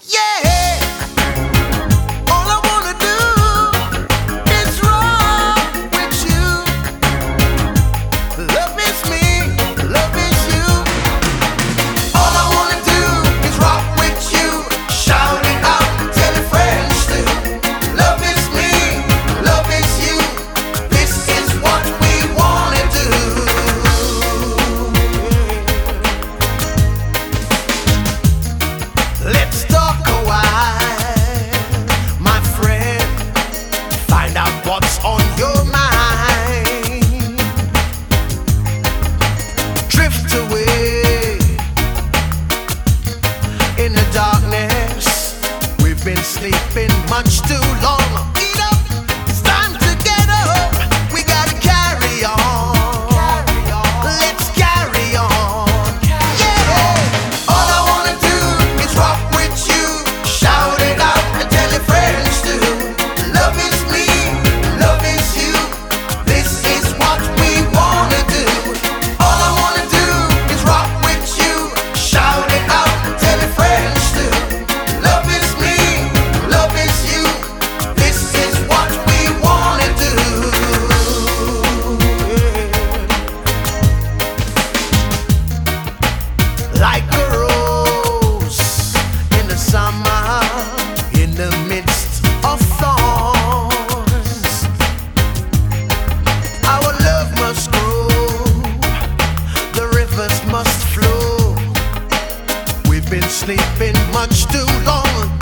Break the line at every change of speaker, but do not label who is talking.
Yeah, all I wanna do is rock with you. Love is me, love is you. All I wanna do is rock with you. Shout it out, tell your friends too. Love is me, love is you. This is what we wanna do. Let's talk a while, my friend. Find out what's on your mind. Drift away in the darkness. We've been sleeping much too long. Get up, it's time to get up. We gotta carry on. Let's carry on. Yeah. All I wanna do is rock with you. Shout it out and tell your friends too. Love is me, love is you. This is what we wanna do. All I wanna do is rock with you. Shout it out and tell your friends too. Love is me, love is you. This is what we wanna do. Like a rose in the summer, in the midst of thorns. Our love must grow, the rivers must flow. We've been sleeping much too long.